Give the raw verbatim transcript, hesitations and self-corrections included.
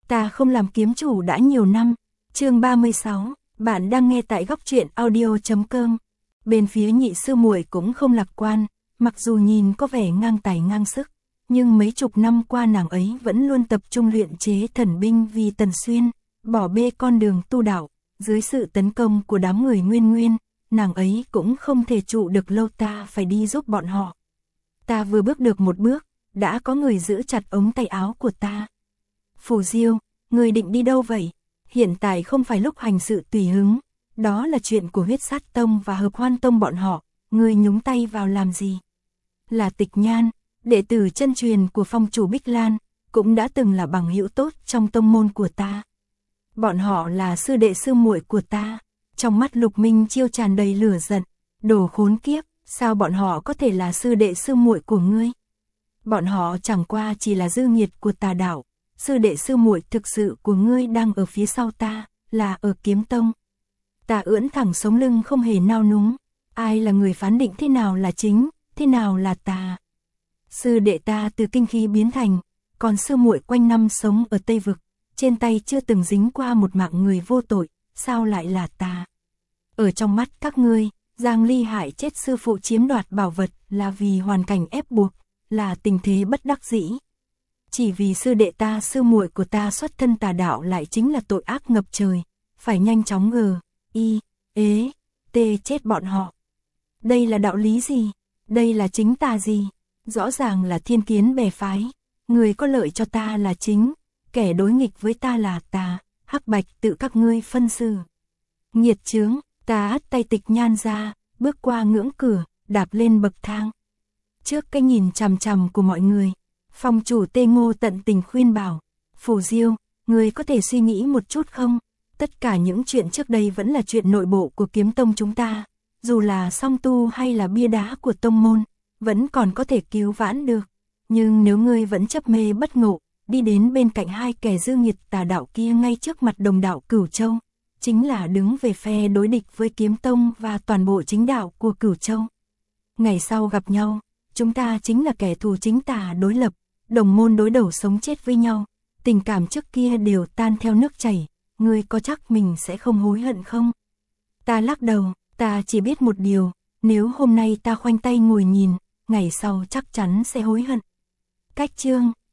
Ta không làm kiếm chủ đã nhiều năm. Chương ba mươi sáu, bạn đang nghe tại góc truyện audio chấm com. Bên phía nhị sư muội cũng không lạc quan, mặc dù nhìn có vẻ ngang tài ngang sức, nhưng mấy chục năm qua nàng ấy vẫn luôn tập trung luyện chế thần binh vì Tần Xuyên, bỏ bê con đường tu đạo, dưới sự tấn công của đám người Nguyên Nguyên, nàng ấy cũng không thể trụ được lâu, ta phải đi giúp bọn họ. Ta vừa bước được một bước, đã có người giữ chặt ống tay áo của ta. Phù Diêu, người định đi đâu vậy? Hiện tại không phải lúc hành sự tùy hứng, đó là chuyện của Huyết Sát Tông và Hợp Hoan Tông bọn họ, người nhúng tay vào làm gì? Là Tịch Nhan, đệ tử chân truyền của phong chủ Bích Lan, cũng đã từng là bằng hữu tốt trong tông môn của ta. Bọn họ là sư đệ sư muội của ta. Trong mắt Lục Minh Chiêu tràn đầy lửa giận, đồ khốn kiếp, sao bọn họ có thể là sư đệ sư muội của ngươi? Bọn họ chẳng qua chỉ là dư nghiệt của tà đạo, sư đệ sư muội thực sự của ngươi đang ở phía sau ta, là ở Kiếm Tông. Ta ưỡn thẳng sống lưng không hề nao núng, ai là người phán định thế nào là chính, thế nào là tà? Sư đệ ta từ kinh khí biến thành, còn sư muội quanh năm sống ở Tây Vực, trên tay chưa từng dính qua một mạng người vô tội, sao lại là tà? Ở trong mắt các ngươi, Giang Ly hại chết sư phụ chiếm đoạt bảo vật là vì hoàn cảnh ép buộc, là tình thế bất đắc dĩ. Chỉ vì sư đệ ta sư muội của ta xuất thân tà đạo lại chính là tội ác ngập trời, phải nhanh chóng gờ, y, ế, tê chết bọn họ. Đây là đạo lý gì? Đây là chính tà gì? Rõ ràng là thiên kiến bè phái, người có lợi cho ta là chính, kẻ đối nghịch với ta là tà, hắc bạch tự các ngươi phân xử. Nghiệt chướng, ta hất tay Tịch Nhan ra, bước qua ngưỡng cửa, đạp lên bậc thang. Trước cái nhìn chằm chằm của mọi người, phong chủ Tê Ngô tận tình khuyên bảo, Phù Diêu, người có thể suy nghĩ một chút không? Tất cả những chuyện trước đây vẫn là chuyện nội bộ của Kiếm Tông chúng ta, dù là song tu hay là bia đá của tông môn, vẫn còn có thể cứu vãn được. Nhưng nếu ngươi vẫn chấp mê bất ngộ, đi đến bên cạnh hai kẻ dư nghiệt tà đạo kia ngay trước mặt đồng đạo Cửu Châu, chính là đứng về phe đối địch với Kiếm Tông và toàn bộ chính đạo của Cửu Châu. Ngày sau gặp nhau, chúng ta chính là kẻ thù chính tà đối lập, đồng môn đối đầu sống chết với nhau, tình cảm trước kia đều tan theo nước chảy, ngươi có chắc mình sẽ không hối hận không? Ta lắc đầu, ta chỉ biết một điều, nếu hôm nay ta khoanh tay ngồi nhìn, ngày sau chắc chắn sẽ hối hận. Cách chương